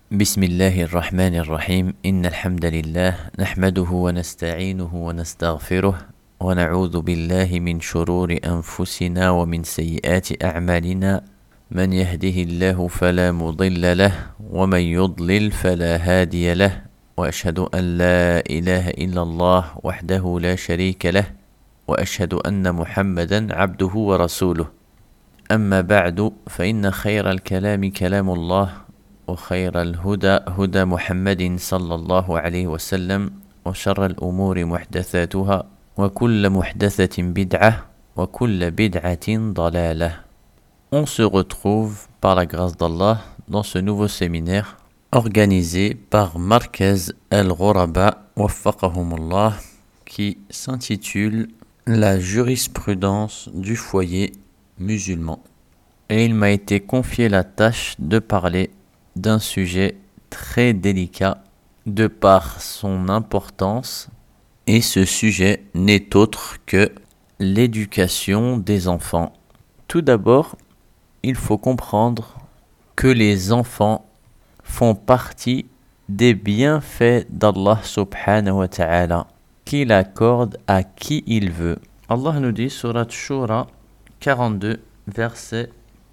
بسم الله الرحمن الرحيم إن الحمد لله نحمده ونستعينه ونستغفره ونعوذ بالله من شرور أنفسنا ومن سيئات أعمالنا من يهده الله فلا مضل له ومن يضلل فلا هادي له وأشهد أن لا إله إلا الله وحده لا شريك له وأشهد أن محمدا عبده ورسوله أما بعد فإن خير الكلام كلام الله وخير الهدى هدى محمد صلى الله عليه وسلم وشر الأمور محدثاتها وكل محدثة بدعة وكل بدعة ضلالة. On se retrouve par la grâce d'Allah dans ce nouveau séminaire organisé par Markaz Al-Ghuraba Waffaqahumullah qui s'intitule La jurisprudence du foyer musulman. Et il m'a été confié la tâche de parler d'un sujet très délicat de par son importance, et ce sujet n'est autre que l'éducation des enfants. Tout d'abord, il faut comprendre que les enfants font partie des bienfaits d'Allah subhanahu wa ta'ala qu'il accorde à qui il veut. Allah nous dit, Surat Shura 42, verset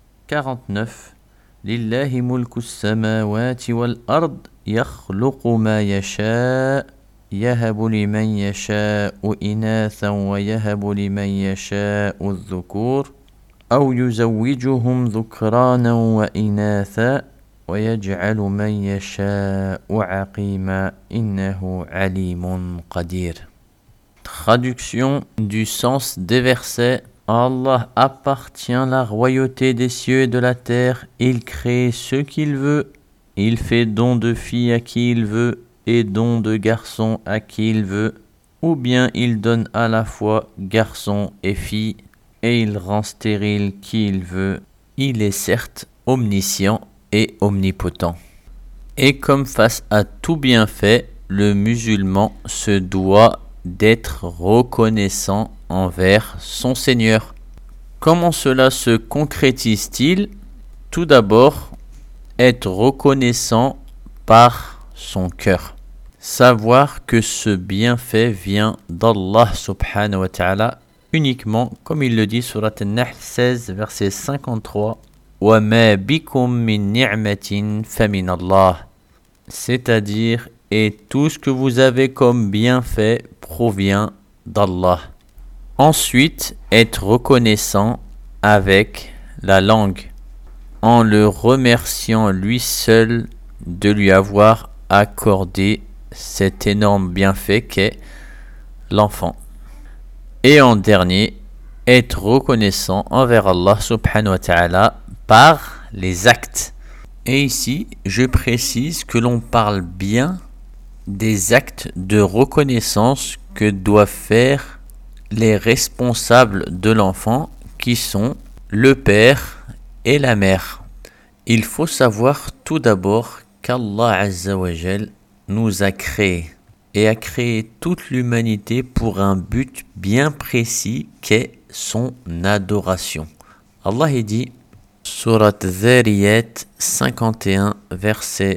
49, لله ملك السماوات والأرض يخلق ما يشاء يهب لمن يشاء إناثا ويهب لمن يشاء الذكور أو يزوجهم ذكرانا وإناثا ويجعل من يشاء عقيما إنه عليم قدير. Traduction du sens des versets. À Allah appartient la royauté des cieux et de la terre. Il crée ce qu'il veut. Il fait don de filles à qui il veut et don de garçons à qui il veut. Ou bien il donne à la fois garçons et filles et il rend stérile qui il veut. Il est certes omniscient et omnipotent. Et comme face à tout bienfait, le musulman se doit d'être reconnaissant envers son Seigneur. Comment cela se concrétise-t-il ? Tout d'abord, être reconnaissant par son cœur. Savoir que ce bienfait vient d'Allah subhanahu wa ta'ala uniquement, comme il le dit sur An-Nahl 16, verset 53, وَمَا بِكُم مِّن نِعْمَةٍ فَمِنَ اللَّهِ, c'est-à-dire, et tout ce que vous avez comme bienfait provient d'Allah. Ensuite, être reconnaissant avec la langue, en le remerciant lui seul de lui avoir accordé cet énorme bienfait qu'est l'enfant. Et en dernier, être reconnaissant envers Allah subhanahu wa ta'ala par les actes. Et ici, je précise que l'on parle bien des actes de reconnaissance que doivent faire les responsables de l'enfant, qui sont le père et la mère. Il faut savoir tout d'abord qu'Allah Azza wa Jal nous a créés et a créé toute l'humanité pour un but bien précis qu'est son adoration. Allah dit, Surat Dhariyat 51, verset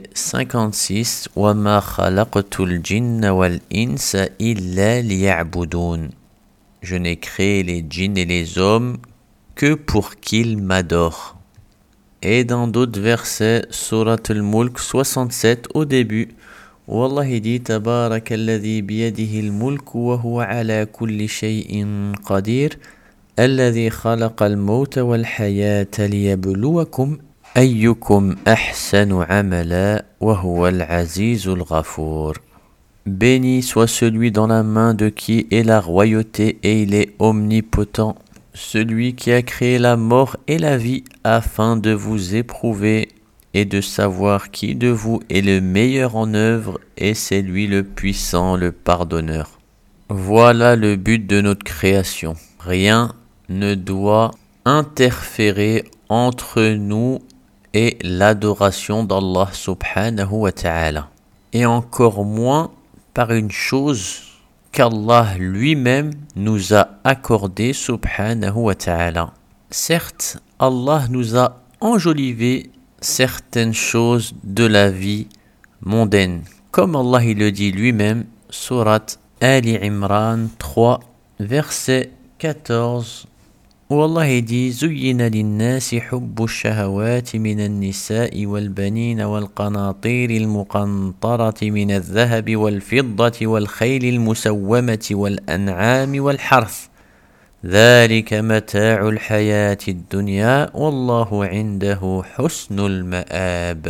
56, وَمَا خَلَقْتُ الْجِنَّ وَالْإِنسَ إِلَّا لِيَعْبُدُونَ. Je n'ai créé les djinns et les hommes que pour qu'ils m'adorent. Et dans d'autres versets, Surat Al-Mulk 67 au début, où Allah dit تبارك الذي بيده الملك وهو على كل شيء قدير الذي خلق الموت والحياة ليبلوكم أيكم أحسن عملا وهو العزيز الغفور. Béni soit celui dans la main de qui est la royauté et il est omnipotent, celui qui a créé la mort et la vie afin de vous éprouver et de savoir qui de vous est le meilleur en œuvre, et c'est lui le puissant, le pardonneur. Voilà le but de notre création. Rien ne doit interférer entre nous et l'adoration d'Allah subhanahu wa ta'ala. Et encore moins par une chose qu'Allah lui-même nous a accordée subhanahu wa ta'ala. Certes, Allah nous a enjolivé certaines choses de la vie mondaine. Comme Allah il le dit lui-même, sourate Ali Imran 3, verset 14, où Allah dit زُيِّنَ لِلنَّاسِ حُبُّ الشَّهَوَاتِ مِنَ النِّسَاءِ وَالْبَنِينَ وَالْقَنَاطِيرِ الْمُقَنطَرَةِ مِنَ الذَّهَبِ وَالْفِضَّةِ وَالْخَيْلِ الْمُسَوَّمَةِ وَالْأَنْعَامِ وَالْحَرْثِ ذلك متاع الحياة الدنيا والله عنده حسن المآب.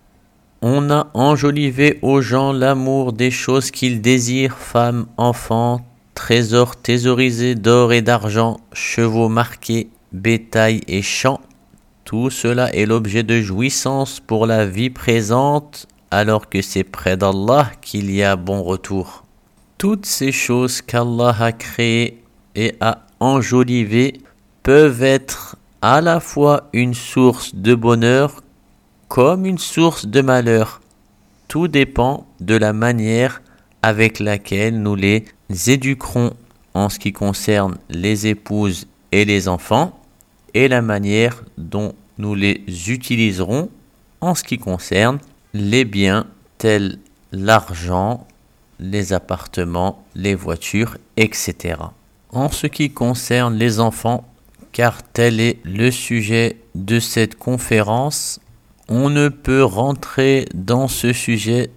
On a enjolivé aux gens l'amour des choses qu'ils désirent, femmes, enfants, trésors thésaurisés d'or et d'argent, chevaux marqués, bétail et champs. Tout cela est l'objet de jouissance pour la vie présente, alors que c'est près d'Allah qu'il y a bon retour. Toutes ces choses qu'Allah a créées et a enjolivées peuvent être à la fois une source de bonheur comme une source de malheur. Tout dépend de la manière avec laquelle nous les éduquerons en ce qui concerne les épouses et les enfants et la manière dont nous les utiliserons en ce qui concerne les biens tels l'argent, les appartements, les voitures, etc. En ce qui concerne les enfants, car tel est le sujet de cette conférence, on ne peut rentrer dans ce sujet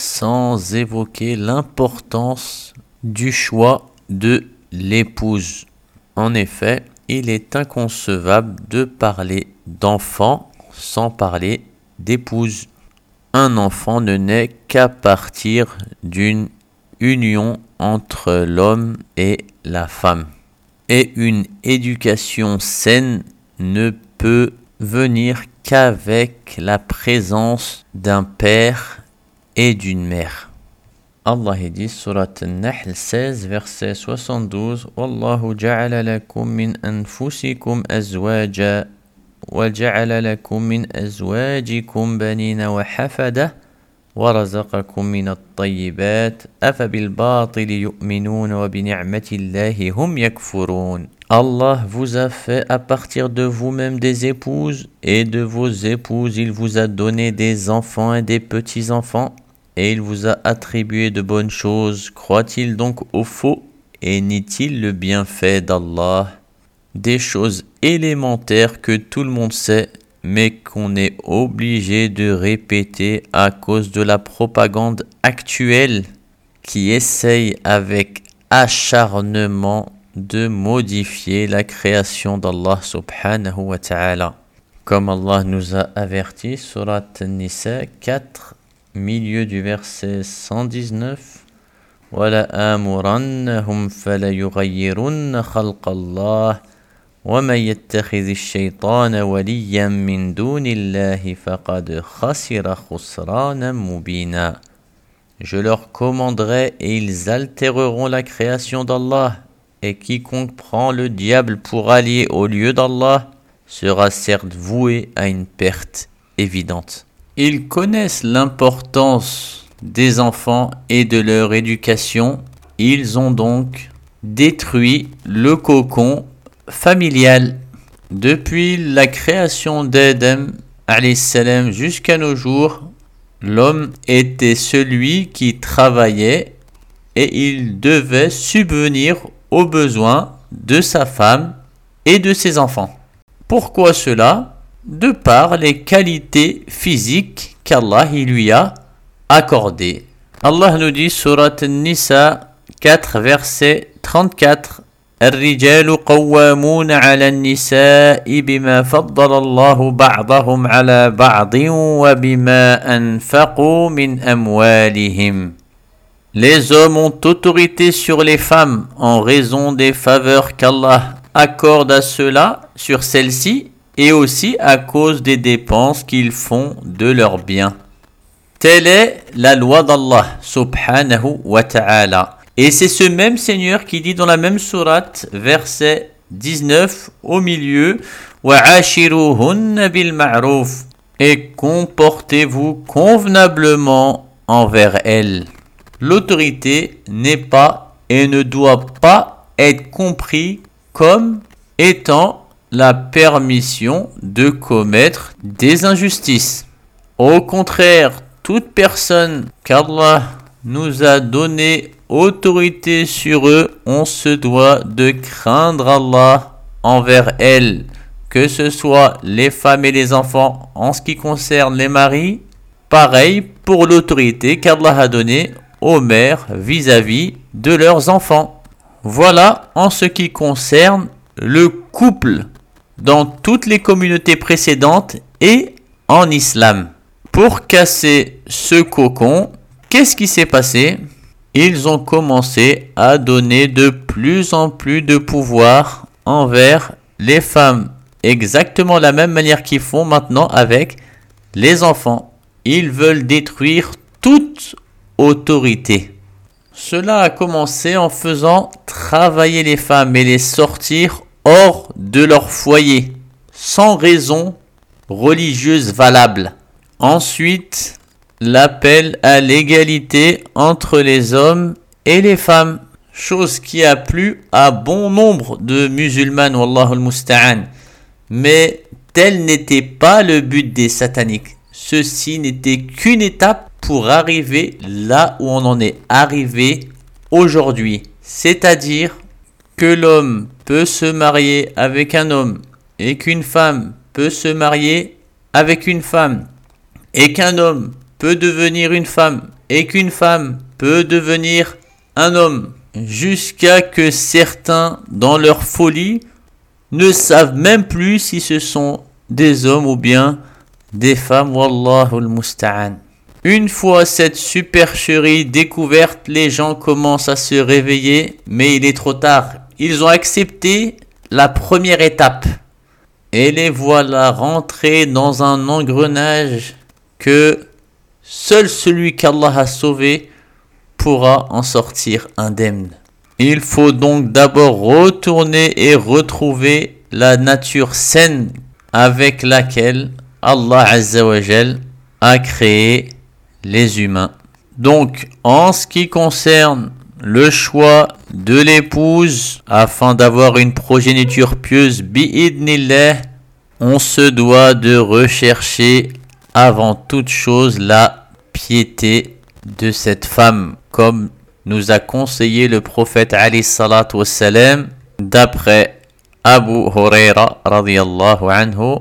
sans évoquer l'importance du choix de l'épouse. En effet, il est inconcevable de parler d'enfant sans parler d'épouse. Un enfant ne naît qu'à partir d'une union entre l'homme et la femme. Et une éducation saine ne peut venir qu'avec la présence d'un père et d'une mère. Allah dit, surat An-Nahl 16, verset 72, Wallahu ja'ala lakum min anfusikum azwaja wa ja'ala lakum min azwajikum banina wa hafada وَرَزَقَكُم مِّنَ الطَّيِّبَاتِ أَفَبِالْبَاطِلِ يُؤْمِنُونَ وَبِنِعْمَةِ اللَّهِ هُمْ يَكْفُرُونَ. Allah vous a fait à partir de vous-même des épouses, et de vos épouses il vous a donné des enfants et des petits-enfants, et il vous a attribué de bonnes choses. Croit-il donc au faux, et nie-t-il le bienfait d'Allah? Des choses élémentaires que tout le monde sait, mais qu'on est obligé de répéter à cause de la propagande actuelle qui essaye avec acharnement de modifier la création d'Allah subhanahu wa ta'ala. Comme Allah nous a averti, surat An-Nisa 4, milieu du verset 119, وَلَآمُرَنَّهُمْ فَلَيُغَيِّرُنَّ خَلْقَ اللَّهِ وَمَنْ يَتَّخِذِ الشَّيْطَانَ وَلِيًّا مِنْ دُونِ اللَّهِ فَقَدْ خَسِرَ خُسْرَانًا مُبِينًا. Je leur commanderai et ils altéreront la création d'Allah, et quiconque prend le diable pour allié au lieu d'Allah sera certes voué à une perte évidente. Ils connaissent l'importance des enfants et de leur éducation. Ils ont donc détruit le cocon familial. Depuis la création d'Adam alayhi salam jusqu'à nos jours, l'homme était celui qui travaillait et il devait subvenir aux besoins de sa femme et de ses enfants. Pourquoi cela? De par les qualités physiques qu'Allah lui a accordées. Allah nous dit, surat An-Nisa 4, verset 34, الرجال قوامون على النساء بما فضل الله بعضهم على بعض وبما أنفقوا من أموالهم. Les hommes ont autorité sur les femmes en raison des faveurs qu'Allah accorde à ceux-là sur celles-ci et aussi à cause des dépenses qu'ils font de leurs biens. Telle est la loi d'Allah subhanahu wa ta'ala. Et c'est ce même Seigneur qui dit dans la même sourate, verset 19 au milieu, وَعَاشِرُوهُنَّ بِالْمَعْرُوفِ, et comportez-vous convenablement envers elles. L'autorité n'est pas et ne doit pas être compris comme étant la permission de commettre des injustices. Au contraire, toute personne qu'Allah nous a donné autorité sur eux, on se doit de craindre Allah envers elles, que ce soit les femmes et les enfants en ce qui concerne les maris, pareil pour l'autorité qu'Allah a donnée aux mères vis-à-vis de leurs enfants. Voilà en ce qui concerne le couple dans toutes les communautés précédentes et en islam. Pour casser ce cocon, qu'est-ce qui s'est passé? Ils ont commencé à donner de plus en plus de pouvoir envers les femmes. Exactement la même manière qu'ils font maintenant avec les enfants. Ils veulent détruire toute autorité. Cela a commencé en faisant travailler les femmes et les sortir hors de leur foyer, sans raison religieuse valable. Ensuite, l'appel à l'égalité entre les hommes et les femmes, chose qui a plu à bon nombre de musulmanes, wallahu al-musta'an. Mais tel n'était pas le but des sataniques. Ceci n'était qu'une étape pour arriver là où on en est arrivé aujourd'hui. C'est-à-dire que l'homme peut se marier avec un homme et qu'une femme peut se marier avec une femme et qu'un homme peut devenir une femme et qu'une femme peut devenir un homme, jusqu'à que certains, dans leur folie, ne savent même plus si ce sont des hommes ou bien des femmes. Wallahu al-musta'an. Une fois cette supercherie découverte, les gens commencent à se réveiller, mais il est trop tard. Ils ont accepté la première étape et les voilà rentrés dans un engrenage que seul celui qu'Allah a sauvé pourra en sortir indemne. Il faut donc d'abord retourner et retrouver la nature saine avec laquelle Allah Azza wa Jal a créé les humains. Donc, en ce qui concerne le choix de l'épouse afin d'avoir une progéniture pieuse, bi'idnillah, on se doit de rechercher avant toute chose la piété de cette femme, comme nous a conseillé le prophète alayhi salatu wassalam, d'après Abu Huraira radiyallahu anhu: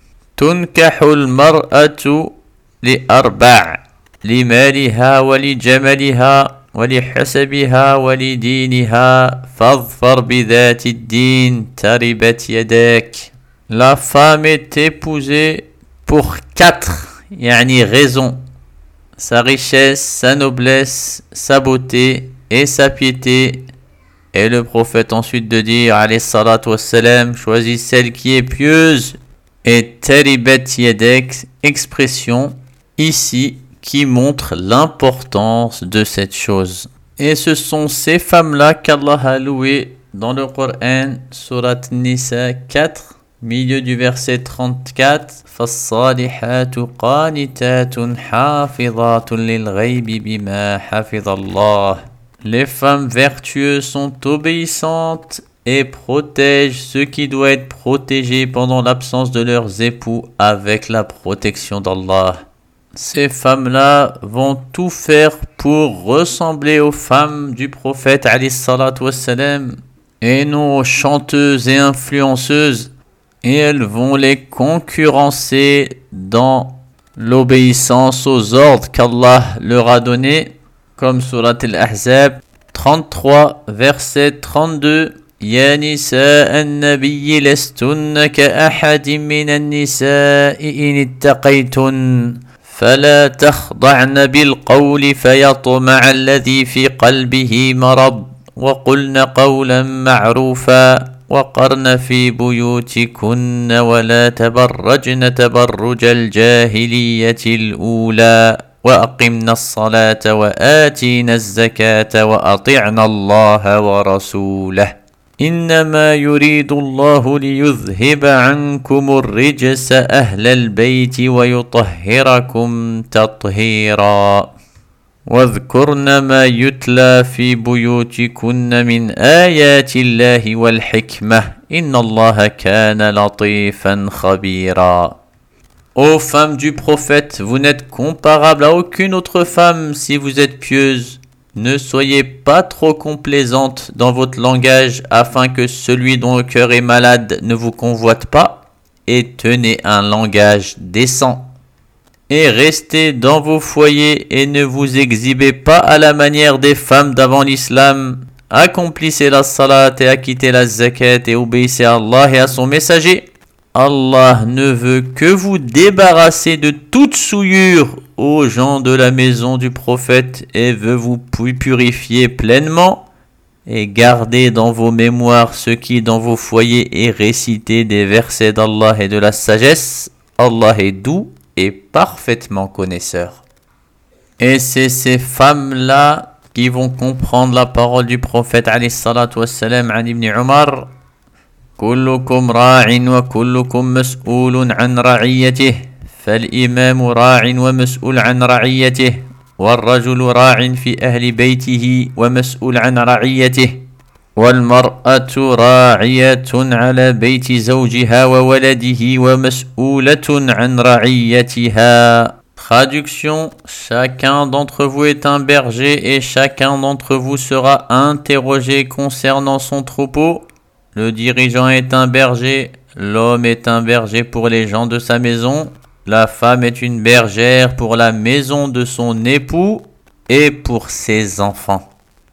tunkahul mar'atu li arba' li maliha wa li jamaliha wa li hasabiha wa li diniha fadhfar bi dhati ad-din taribat yadak. La femme est épousée pour 4 raisons: sa richesse, sa noblesse, sa beauté et sa piété. Et le prophète ensuite de dire, alayhi salatu wassalam, choisis celle qui est pieuse. Et taribat yadek, expression ici qui montre l'importance de cette chose. Et ce sont ces femmes-là qu'Allah a louées dans le Coran, Surat Nisa 4, milieu du verset 34. فَالصَّالِحَاتُ قَانِتَاتٌ حَافِظَاتٌ لِلْغَيْبِ بِمَا حَفِظَ اللَّهُ. Les femmes vertueuses sont obéissantes et protègent ce qui doit être protégé pendant l'absence de leurs époux avec la protection d'Allah. Ces femmes-là vont tout faire pour ressembler aux femmes du prophète alayhi salatu wassalam et non aux chanteuses et influenceuses, et elles vont les concurrencer dans l'obéissance aux ordres qu'Allah leur a donnés, comme surat al-Ahzab 33 verset 32: Ya nisa an-nabiyyi lastunna ka-ahadin min an-nisa'i in ittaqaytun فلا تخضعن بالقول فيطمع الذي في قلبه مرض وقلن قولا معروفا وقرن في بيوتكن ولا تبرجن تبرج الجاهلية الأولى وأقمنا الصلاة وآتينا الزكاة وأطعنا الله ورسوله إنما يريد الله ليذهب عنكم الرجس أهل البيت ويطهركم تطهيرا. واذكرن ما يتلى في بيوتكن من آيات الله والحكمة إن الله كان لطيفا خبيرا. Ô femmes du prophète, vous n'êtes comparables à aucune autre femme si vous êtes pieuses. Ne soyez pas trop complaisante dans votre langage afin que celui dont le cœur est malade ne vous convoite pas, et tenez un langage décent. Et restez dans vos foyers et ne vous exhibez pas à la manière des femmes d'avant l'islam. Accomplissez la salat et acquittez la zakat et obéissez à Allah et à son messager. Allah ne veut que vous débarrasser de toute souillure aux gens de la maison du prophète et veut vous purifier pleinement. Et gardez dans vos mémoires ce qui dans vos foyers est récité des versets d'Allah et de la sagesse. Allah est doux et parfaitement connaisseur. Et c'est ces femmes-là qui vont comprendre la parole du prophète alayhi salatu wassalam an ibn Umar. كلكم راع وكلكم مسؤول عن رعيته فالإمام راع ومسؤول عن رعيته والرجل راع في أهل بيته ومسؤول عن رعيته والمرأة راعية على بيت زوجها وولده ومسؤولة عن رعيتها. Traduction: chacun d'entre vous est un berger et chacun d'entre vous sera interrogé concernant son troupeau. Le dirigeant est un berger, l'homme est un berger pour les gens de sa maison, la femme est une bergère pour la maison de son époux et pour ses enfants.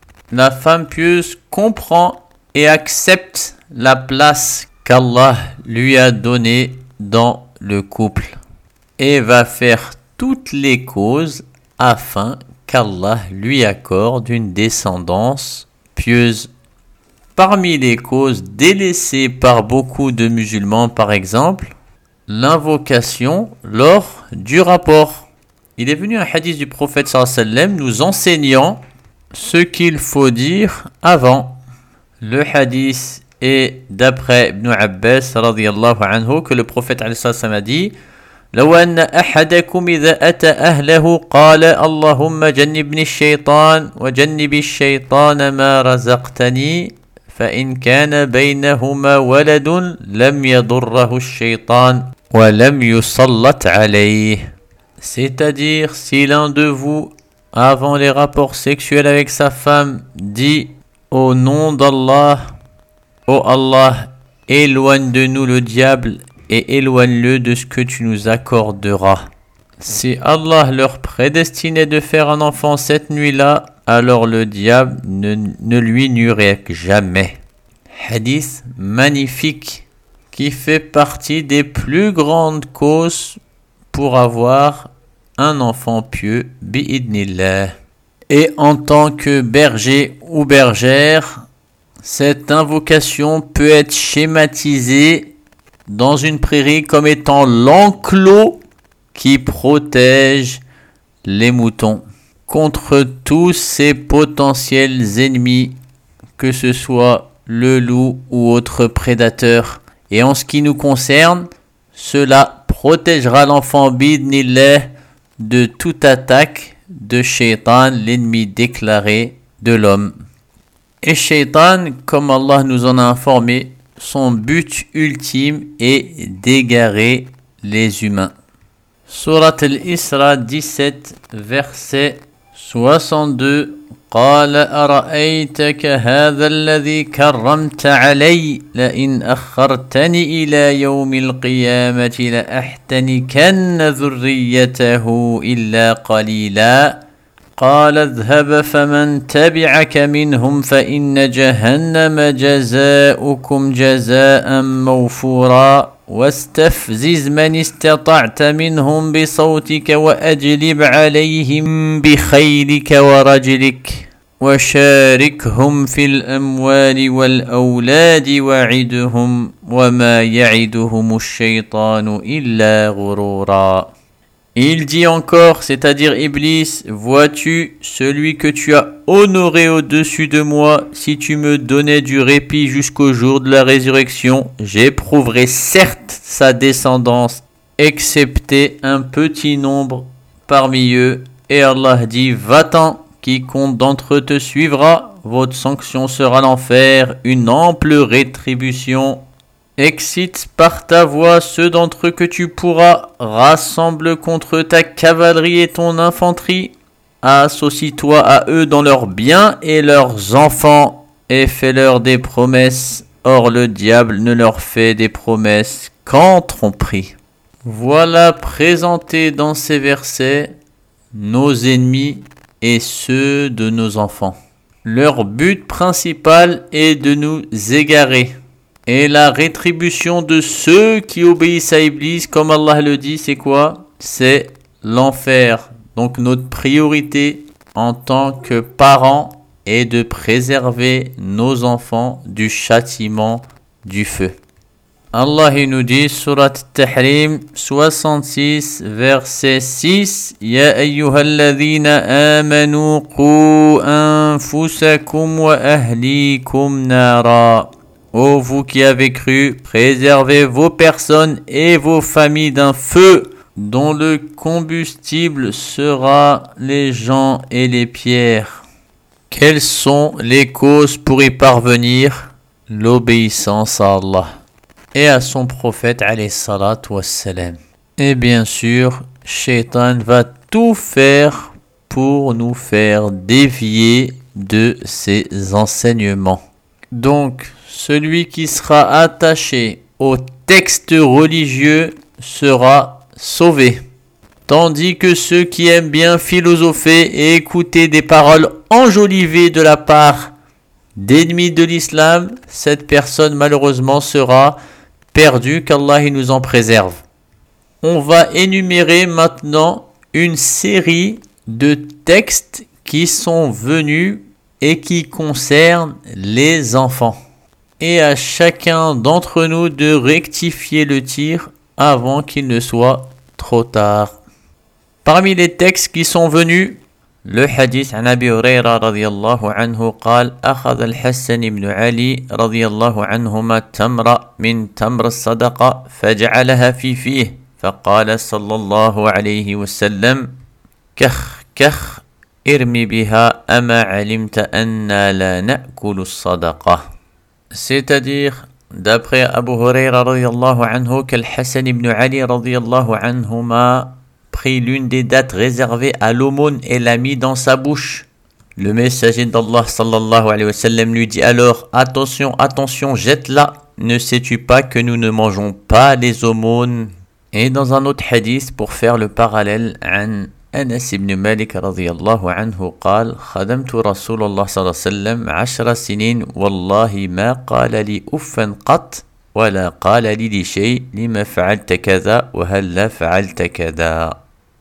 La femme pieuse comprend et accepte la place qu'Allah lui a donnée dans le couple et va faire toutes les causes afin qu'Allah lui accorde une descendance pieuse. Parmi les causes délaissées par beaucoup de musulmans, par exemple, l'invocation lors du rapport. Il est venu un hadith du prophète sallallahu alayhi wa sallam nous enseignant ce qu'il faut dire avant. Le hadith est d'après Ibn Abbas radiyallahu anhu que le prophète sallallahu alayhi wa sallam a dit: لو أن أحدكم إذا أتى أهله قال اللهم جنبني الشيطان وجنب الشيطان ما رزقتني فإن كان بينهما ولد لم يضره الشيطان ولم يسلط عليه. C'est-à-dire, si l'un de vous, avant les rapports sexuels avec sa femme, dit au nom d'Allah, ô Allah, éloigne de nous le diable et éloigne-le de ce que tu nous accorderas. Si Allah leur prédestinait de faire un enfant cette nuit-là, alors le diable ne lui nuirait jamais. Hadith magnifique qui fait partie des plus grandes causes pour avoir un enfant pieux, bi'idnillah. Et en tant que berger ou bergère, cette invocation peut être schématisée dans une prairie comme étant l'enclos qui protège les moutons contre tous ces potentiels ennemis, que ce soit le loup ou autre prédateur. Et en ce qui nous concerne, cela protégera l'enfant bidnillah de toute attaque de Shaitan, l'ennemi déclaré de l'homme. Et Shaitan, comme Allah nous en a informé, son but ultime est d'égarer les humains. Surat al-Isra 17, verset 62. قال أرأيتك هذا الذي كرمت علي لئن أخرتني إلى يوم القيامة لأحتنكن ذريته إلا قليلا قال اذهب فمن تبعك منهم فإن جهنم جزاؤكم جزاء موفورا واستفزز من استطعت منهم بصوتك وأجلب عليهم بخيلك ورجلك وشاركهم في الأموال والأولاد وعدهم وما يعدهم الشيطان إلا غرورا. Il dit encore, c'est-à-dire Iblis, vois-tu celui que tu as honoré au-dessus de moi, si tu me donnais du répit jusqu'au jour de la résurrection, j'éprouverais certes sa descendance, excepté un petit nombre parmi eux, Et Allah dit, va-t'en, quiconque d'entre eux te suivra, votre sanction sera l'enfer, une ample rétribution. Excite par ta voix ceux d'entre eux que tu pourras, rassemble contre ta cavalerie et ton infanterie, associe-toi à eux dans leurs biens et leurs enfants, et fais-leur des promesses. Or le diable ne leur fait des promesses qu'en tromperie. Voilà présentés dans ces versets nos ennemis et ceux de nos enfants. Leur but principal est de nous égarer. Et la rétribution de ceux qui obéissent à Iblis, comme Allah le dit, c'est quoi? C'est l'enfer. Donc notre priorité en tant que parents est de préserver nos enfants du châtiment du feu. Allah il nous dit, Surat Tahrim 66, verset 6, Ya ayyuhalladhina amanu qu anfusakum wa ahlikum nara. Ô vous qui avez cru, préservez vos personnes et vos familles d'un feu dont le combustible sera les gens et les pierres. Quelles sont les causes pour y parvenir? L'obéissance à Allah et à son prophète alayhi salatu wassalam. Et bien sûr, Shaitan va tout faire pour nous faire dévier de ses enseignements. Donc, celui qui sera attaché au texte religieux sera sauvé. Tandis que ceux qui aiment bien philosopher et écouter des paroles enjolivées de la part d'ennemis de l'islam, cette personne malheureusement sera perdue, qu'Allah nous en préserve. On va énumérer maintenant une série de textes qui sont venus et qui concernent les enfants. Et à chacun d'entre nous de rectifier le tir avant qu'il ne soit trop tard. Parmi les textes qui sont venus, le hadith عن أبي هريرة رضي الله عنه قال أخذ الحسن بن علي رضي الله عنهما تمرة من تمر الصدقة فجعلها في فيه فقال صلى الله عليه وسلم كخ كخ ارمي بها أما علمت أنا لا نأكل الصدقة. C'est-à-dire, d'après Abu Huraira radiyallahu anhu, qu'Al-Hassan ibn Ali radiyallahu anhuma prit l'une des dattes réservées à l'aumône et l'a mis dans sa bouche. Le messager d'Allah sallallahu alayhi wa sallam lui dit alors, attention, attention, jette-la, ne sais-tu pas que nous ne mangeons pas les aumônes? Et dans un autre hadith, pour faire le parallèle, أنس بن مالك رضي الله عنه قال خدمت رسول الله صلى الله عليه وسلم 10 سنين والله ما قال لي أفا قط ولا قال لي لشيء لما فعلت كذا وهل فعلت كذا.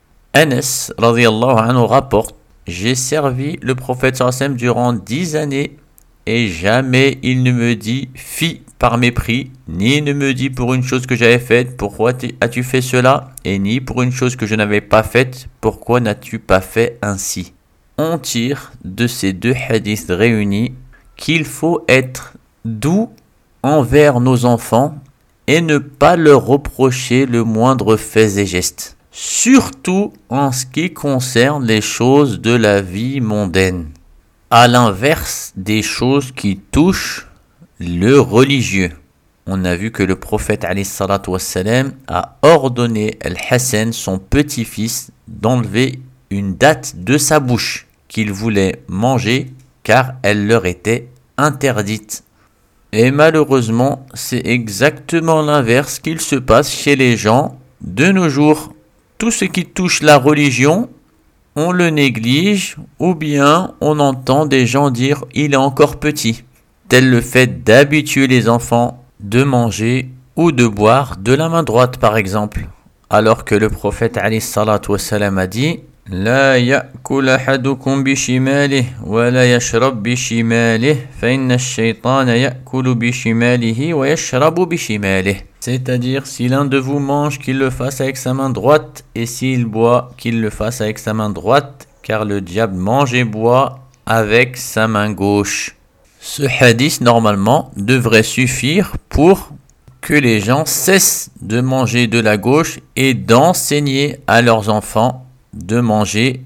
Anas رضي الله عنه rapporte, j'ai servi le prophète صلى الله عليه وسلم durant 10 années et jamais il ne me dit fi par mépris, ni ne me dit pour une chose que j'avais faite, pourquoi as-tu fait cela, et ni pour une chose que je n'avais pas faite, pourquoi n'as-tu pas fait ainsi. On tire de ces deux hadiths réunis qu'il faut être doux envers nos enfants et ne pas leur reprocher le moindre fait et geste, surtout en ce qui concerne les choses de la vie mondaine, à l'inverse des choses qui touchent le religieux. On a vu que le prophète alayhi salatu wassalam a ordonné Al-Hassan, son petit-fils, d'enlever une datte de sa bouche qu'il voulait manger car elle leur était interdite. Et malheureusement, c'est exactement l'inverse qu'il se passe chez les gens de nos jours. Tout ce qui touche la religion, on le néglige ou bien on entend des gens dire « il est encore petit ». Tel le fait d'habituer les enfants de manger ou de boire de la main droite par exemple, alors que le prophète alayhi salatu wassalam a dit لا يأكل أحدكم بشماله ولا يشرب بشماله فإن الشيطان يأكل بشماله ويشرب بشماله. C'est-à-dire, si l'un de vous mange, qu'il le fasse avec sa main droite, et s'il boit, qu'il le fasse avec sa main droite, car le diable mange et boit avec sa main gauche. Ce hadith, normalement, devrait suffire pour que les gens cessent de manger de la gauche et d'enseigner à leurs enfants de manger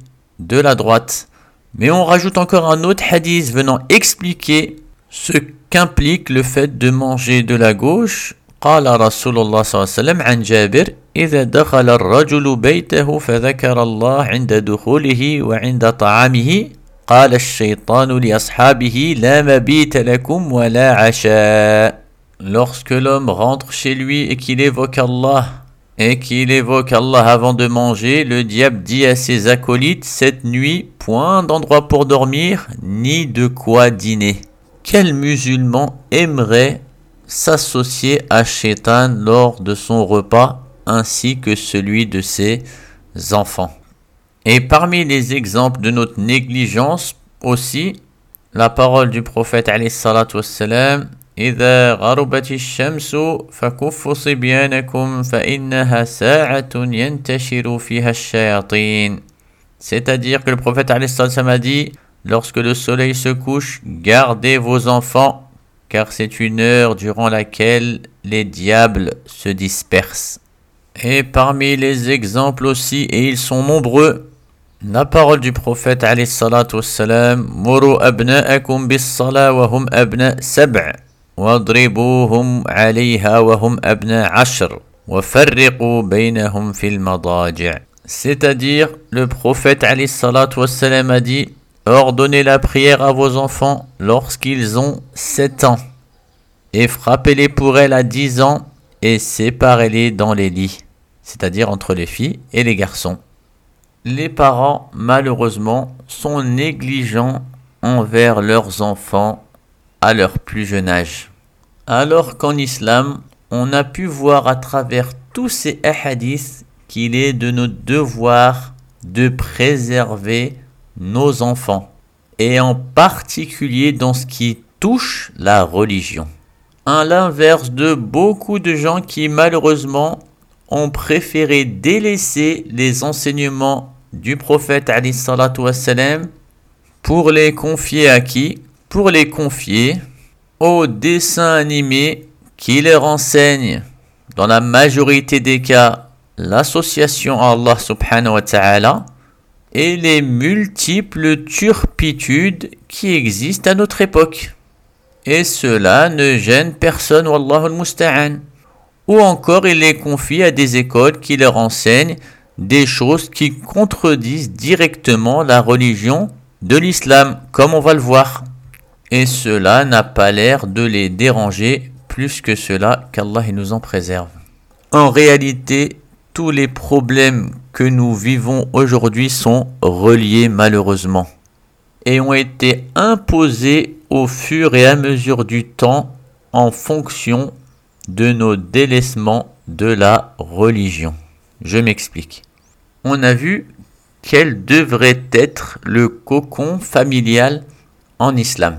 de la droite. Mais on rajoute encore un autre hadith venant expliquer ce qu'implique le fait de manger de la gauche. قال رسول الله صلى الله عليه وسلم عن جابر إذا دخل الرجل بيته فذكر الله عند دخوله وعند طعامه قال الشيطان لأصحابه لا مبيت لكم ولا عشاء. Lorsque l'homme rentre chez lui et qu'il évoque Allah avant de manger, le diable dit à ses acolytes, cette nuit, point d'endroit pour dormir, ni de quoi dîner. Quel musulman aimerait s'associer à Shaitan lors de son repas ainsi que celui de ses enfants? Et parmi les exemples de notre négligence aussi, la parole du prophète alayhi salatu wassalam, إذا غربت الشمس فكفوا صبيانكم فإنها ساعة ينتشر فيها الشياطين. C'est-à-dire que le prophète alayhi salatu wassalam a dit, lorsque le soleil se couche, gardez vos enfants, car c'est une heure durant laquelle les diables se dispersent. Et parmi les exemples aussi, et ils sont nombreux, la parole du prophète alayhi salatu wassalam, muru abna'akum bis sala wa hum abna' sab' واضربوهم عليها وهم أبناء 10 وفرقوا بينهم في المضاجع. C'est-à-dire, le prophète alayhi salatu wassalam a dit, ordonnez la prière à vos enfants lorsqu'ils ont 7 ans et frappez-les pour elle à 10 ans et séparez-les dans les lits, c'est-à-dire entre les filles et les garçons. Les parents, malheureusement, sont négligents envers leurs enfants à leur plus jeune âge. Alors qu'en islam, on a pu voir à travers tous ces hadiths qu'il est de notre devoir de préserver nos enfants, et en particulier dans ce qui touche la religion. À l'inverse de beaucoup de gens qui malheureusement ont préféré délaisser les enseignements du prophète alayhi salatu wassalam pour les confier à qui? Pour les confier aux dessins animés qui leur enseignent, dans la majorité des cas, l'association à Allah subhanahu wa ta'ala et les multiples turpitudes qui existent à notre époque. Et cela ne gêne personne, wallahu al-musta'an. Ou encore, il les confie à des écoles qui leur enseignent des choses qui contredisent directement la religion de l'islam, comme on va le voir. Et cela n'a pas l'air de les déranger plus que cela, qu'Allah nous en préserve. En réalité, tous les problèmes que nous vivons aujourd'hui sont reliés malheureusement et ont été imposés au fur et à mesure du temps en fonction de nos délaissements de la religion. Je m'explique. On a vu quel devrait être le cocon familial en islam.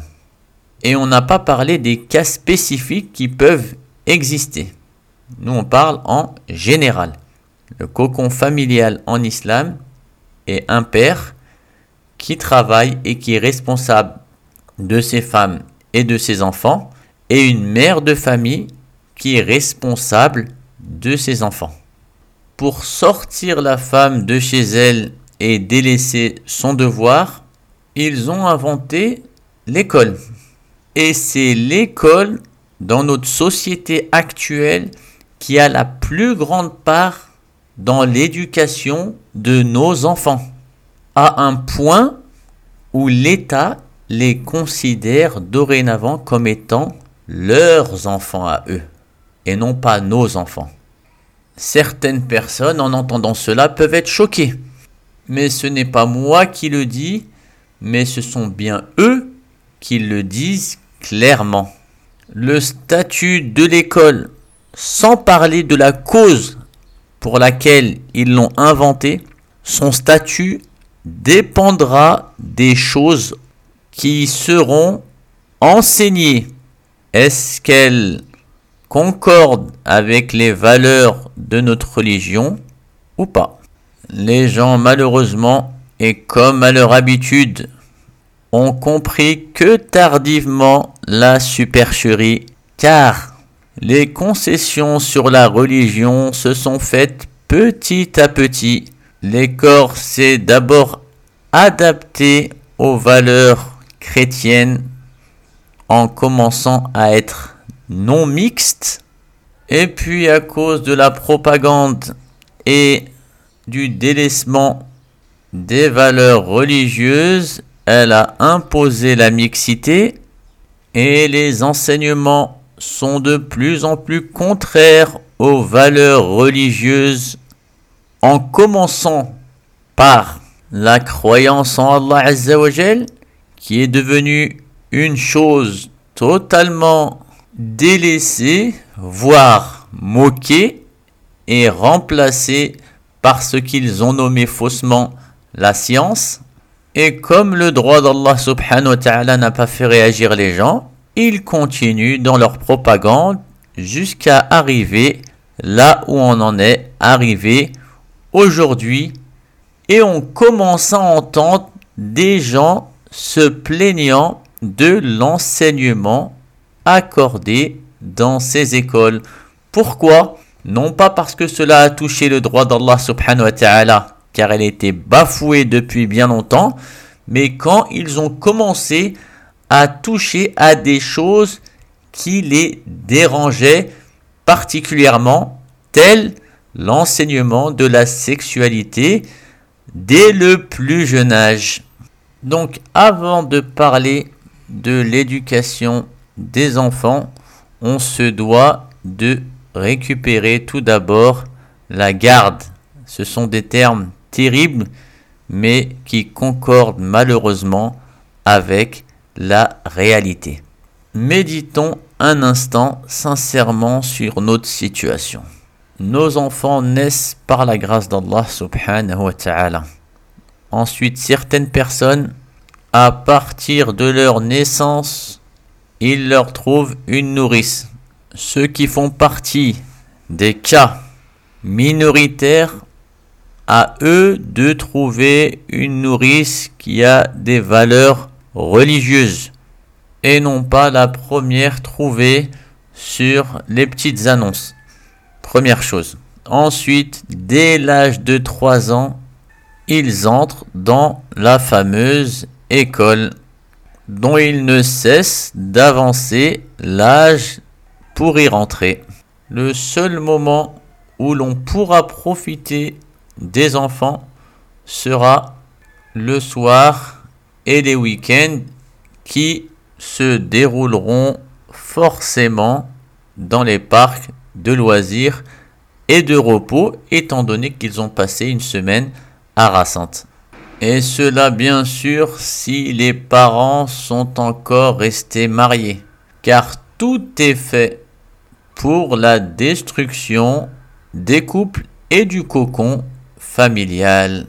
Et on n'a pas parlé des cas spécifiques qui peuvent exister. Nous, on parle en général. Le cocon familial en islam est un père qui travaille et qui est responsable de ses femmes et de ses enfants, et une mère de famille qui est responsable de ses enfants. Pour sortir la femme de chez elle et délaisser son devoir, ils ont inventé l'école. Et c'est l'école, dans notre société actuelle, qui a la plus grande part dans l'éducation de nos enfants, à un point où l'État les considère dorénavant comme étant leurs enfants à eux, et non pas nos enfants. Certaines personnes, en entendant cela, peuvent être choquées. Mais ce n'est pas moi qui le dis, mais ce sont bien eux qui le disent clairement. Le statut de l'école, sans parler de la cause pour laquelle ils l'ont inventé, son statut dépendra des choses qui seront enseignées. Est-ce qu'elles concordent avec les valeurs de notre religion ou pas? Les gens, malheureusement, et comme à leur habitude, ont compris que tardivement la supercherie, car les concessions sur la religion se sont faites petit à petit. L'écorce s'est d'abord adapté aux valeurs chrétiennes en commençant à être non mixte. Et puis à cause de la propagande et du délaissement des valeurs religieuses, elle a imposé la mixité et les enseignements sont de plus en plus contraires aux valeurs religieuses, en commençant par la croyance en Allah Azza wa Jal, qui est devenue une chose totalement délaissée, voire moquée, et remplacée par ce qu'ils ont nommé faussement la science. Et comme le droit d'Allah subhanahu wa ta'ala n'a pas fait réagir les gens, ils continuent dans leur propagande jusqu'à arriver là où on en est arrivé aujourd'hui. Et on commence à entendre des gens se plaignant de l'enseignement accordé dans ces écoles. Pourquoi ? Non pas parce que cela a touché le droit d'Allah subhanahu wa ta'ala, car elle a été bafouée depuis bien longtemps, mais quand ils ont commencé à toucher à des choses qui les dérangeaient particulièrement, tel l'enseignement de la sexualité dès le plus jeune âge. Donc, avant de parler de l'éducation des enfants, on se doit de récupérer tout d'abord la garde. Ce sont des termes terribles, mais qui concordent malheureusement avec la réalité. Méditons un instant sincèrement sur notre situation. Nos enfants naissent par la grâce d'Allah subhanahu wa ta'ala. Ensuite, certaines personnes, à partir de leur naissance, ils leur trouvent une nourrice. Ceux qui font partie des cas minoritaires, à eux de trouver une nourrice qui a des valeurs religieuses et non pas la première trouvée sur les petites annonces. Première chose. Ensuite, dès l'âge de 3 ans, ils entrent dans la fameuse école dont ils ne cessent d'avancer l'âge pour y rentrer. Le seul moment où l'on pourra profiter des enfants sera le soir et les week-ends qui se dérouleront forcément dans les parcs de loisirs et de repos, étant donné qu'ils ont passé une semaine harassante. Et cela bien sûr si les parents sont encore restés mariés, car tout est fait pour la destruction des couples et du cocon familial.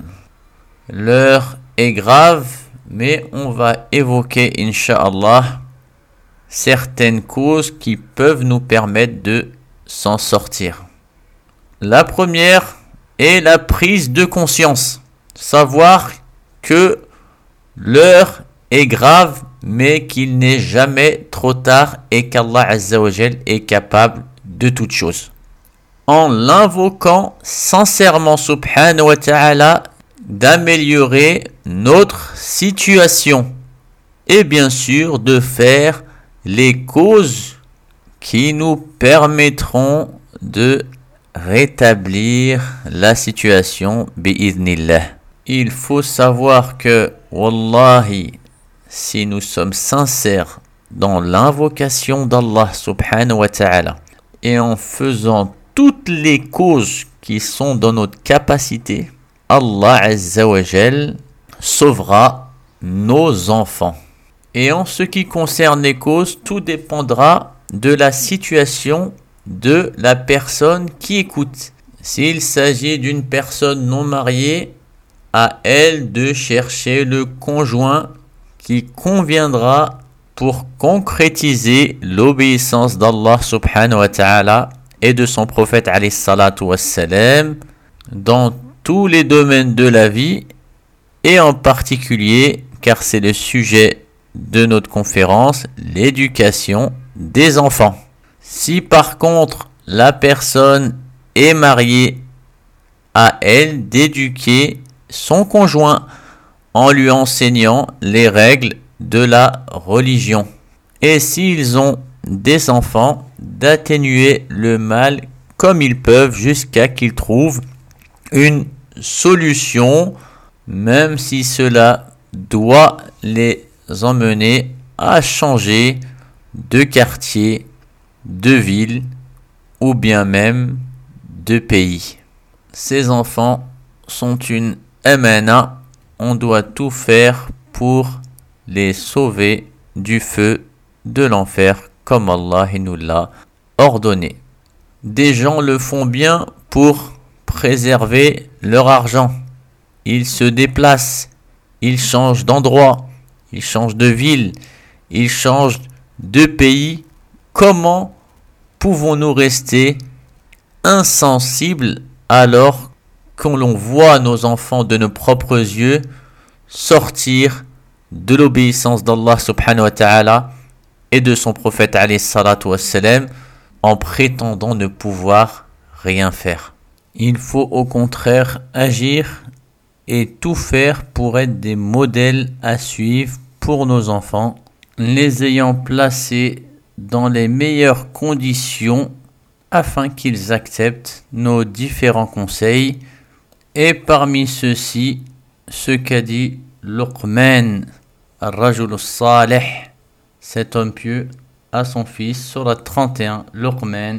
L'heure est grave, mais on va évoquer, Inch'Allah, certaines causes qui peuvent nous permettre de s'en sortir. La première est la prise de conscience. Savoir que l'heure est grave, mais qu'il n'est jamais trop tard et qu'Allah Azza wa Jal est capable de toutes choses. En l'invoquant sincèrement subhanahu wa ta'ala d'améliorer notre situation et bien sûr de faire les causes qui nous permettront de rétablir la situation bi'idhnillah. Il faut savoir que wallahi, si nous sommes sincères dans l'invocation d'Allah subhanahu wa ta'ala et en faisant toutes les causes qui sont dans notre capacité, Allah Azza wa Jal sauvera nos enfants. Et en ce qui concerne les causes, tout dépendra de la situation de la personne qui écoute. S'il s'agit d'une personne non mariée, à elle de chercher le conjoint qui conviendra pour concrétiser l'obéissance d'Allah subhanahu wa ta'ala et de son prophète alayhi salatu wassalam dans tous les domaines de la vie et en particulier, car c'est le sujet de notre conférence, l'éducation des enfants. Si par contre la personne est mariée, à elle d'éduquer son conjoint en lui enseignant les règles de la religion. Et s'ils ont des enfants, d'atténuer le mal comme ils peuvent jusqu'à qu'ils trouvent une solution, même si cela doit les emmener à changer de quartier, de ville ou bien même de pays. Ces enfants sont une amana, on doit tout faire pour les sauver du feu de l'enfer comme Allah nous l'a ordonné. Des gens le font bien pour préserver leur argent. Ils se déplacent, ils changent d'endroit, ils changent de ville, ils changent de pays. Comment pouvons-nous rester insensibles alors qu'on l'on voit nos enfants de nos propres yeux sortir de l'obéissance d'Allah subhanahu wa ta'ala et de son prophète alayhi salatu wassalam en prétendant ne pouvoir rien faire. Il faut au contraire agir et tout faire pour être des modèles à suivre pour nos enfants, les ayant placés dans les meilleures conditions afin qu'ils acceptent nos différents conseils. Et parmi ceux-ci, ce qu'a dit Luqman, al-Rajul al-Salih, cet homme pieux, à son fils, surat 31, Luqman,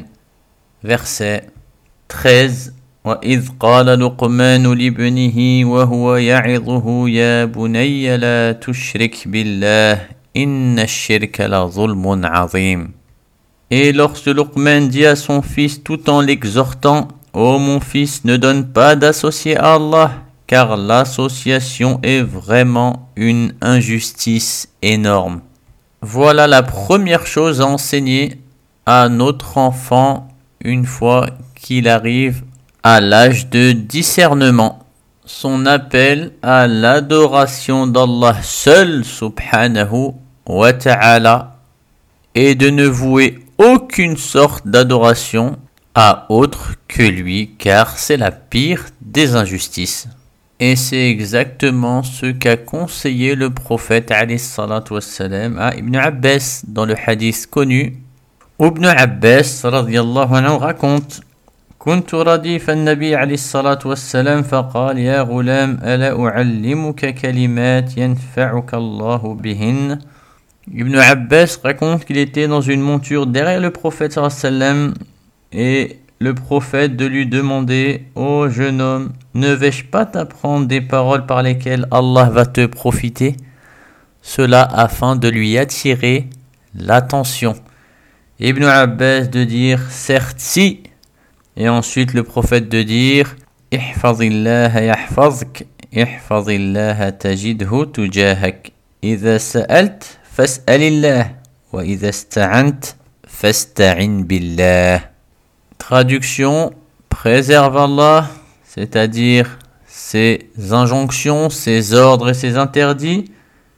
verset 13. وَإِذْ قَالَ لُقْمَانُ لِابْنِهِ وَهُوَ يَعِظُهُ يَا بُنَيَّ لَا تُشْرِكْ بِاللَّهِ إِنَّ الشِّرْكَ لَظُلْمٌ عَظِيمٌ. Et lorsque Luqman dit à son fils tout en l'exhortant, ô mon fils, ne donne pas d'associé à Allah, car l'association est vraiment une injustice énorme. Voilà la première chose à enseigner à notre enfant une fois qu'il arrive à l'âge de discernement. Son appel à l'adoration d'Allah seul, subhanahu wa ta'ala, et de ne vouer aucune sorte d'adoration à autre que lui, car c'est la pire des injustices. Et c'est exactement ce qu'a conseillé le prophète alayhi salatu wassalam à Ibn Abbas dans le hadith connu. Ibn Abbas radiyallahu anhu raconte: كنت رديف النبي عليه الصلاة والسلام فقال يا غلام ألا أعلمك كلمات ينفعك الله بهن. Ibn Abbas raconte qu'il était dans une monture derrière le prophète sallallahu alayhi wa sallam et le prophète de lui demander: ô jeune homme, ne vais-je pas t'apprendre des paroles par lesquelles Allah va te profiter? Cela afin de lui attirer l'attention. Ibn Abbas de dire: certes si. Et ensuite le prophète de dire: ihfazillaha yahfazk, ihfazillaha tajidhu tujahak, idha sa'alt fas'alillah, wa idha ista'ant fasta'in billah. Traduction: préserve Allah, c'est-à-dire ses injonctions, ses ordres et ses interdits,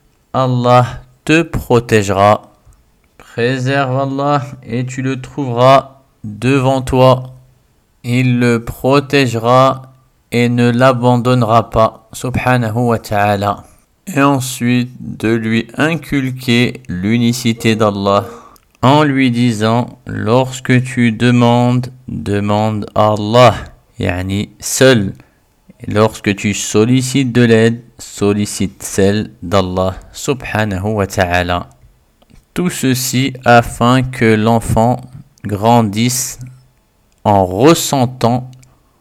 Allah te protégera. Préserve Allah et tu le trouveras devant toi. Il le protégera et ne l'abandonnera pas, subhanahu wa ta'ala. Et ensuite de lui inculquer l'unicité d'Allah en lui disant: lorsque tu demandes, demande à Allah, yani seul. Et lorsque tu sollicites de l'aide, sollicite celle d'Allah, subhanahu wa ta'ala. Tout ceci afin que l'enfant grandisse en ressentant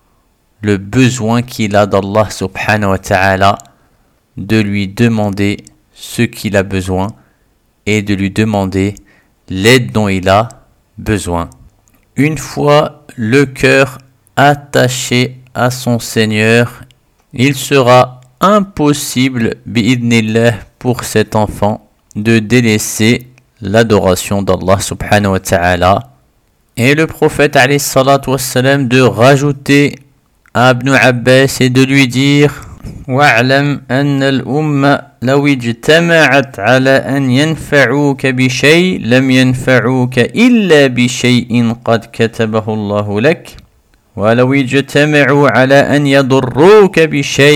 le besoin qu'il a d'Allah subhanahu wa ta'ala, de lui demander ce qu'il a besoin et de lui demander l'aide dont il a besoin. Une fois le cœur attaché à son Seigneur, il sera impossible bi'idnillah pour cet enfant de délaisser l'adoration d'Allah subhanahu wa ta'ala. Et le prophète alayhi salatu wassalam de rajouter à Ibn Abbas et de lui dire: wa'lam anna al-umma law ijtama'at ala an yanfa'uka bi shay lam yanfa'uka illa bi shay'in qad katabahu Allahu lak wa law ijtama'u ala an yadurruka bi shay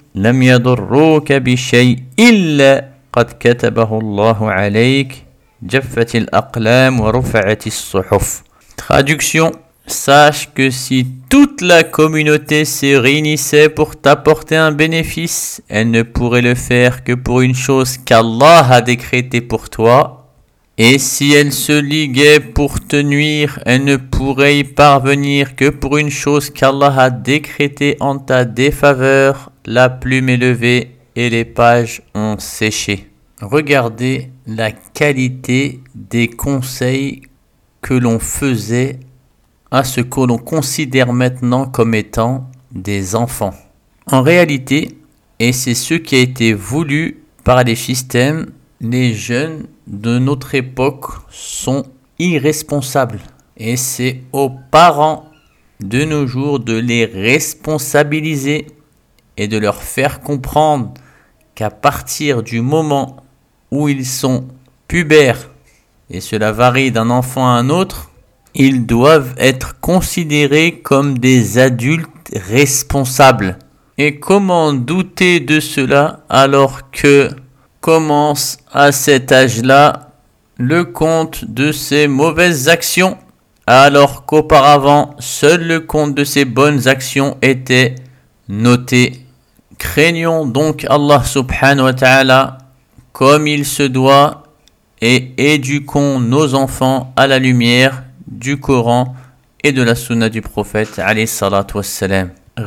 لم يضروك بشيء إلا قد كتبه الله عليك جفت الأقلام ورفعت الصحف. Traduction: sache que si toute la communauté se réunissait pour t'apporter un bénéfice, elle ne pourrait le faire que pour une chose qu'Allah a décrétée pour toi. Et si elle se liguait pour te nuire, elle ne pourrait y parvenir que pour une chose qu'Allah a décrétée en ta défaveur. La plume est levée et les pages ont séché. Regardez la qualité des conseils que l'on faisait à ce que l'on considère maintenant comme étant des enfants. En réalité, et c'est ce qui a été voulu par les systèmes, les jeunes de notre époque sont irresponsables. Et c'est aux parents de nos jours de les responsabiliser et de leur faire comprendre qu'à partir du moment où ils sont pubères, et cela varie d'un enfant à un autre, ils doivent être considérés comme des adultes responsables. Et comment douter de cela alors que commence à cet âge-là le compte de ses mauvaises actions, alors qu'auparavant seul le compte de ses bonnes actions était noté. Craignons donc Allah subhanahu wa ta'ala comme il se doit et éduquons nos enfants à la lumière du Coran et de la sunna du prophète alayhi salatu wassalam.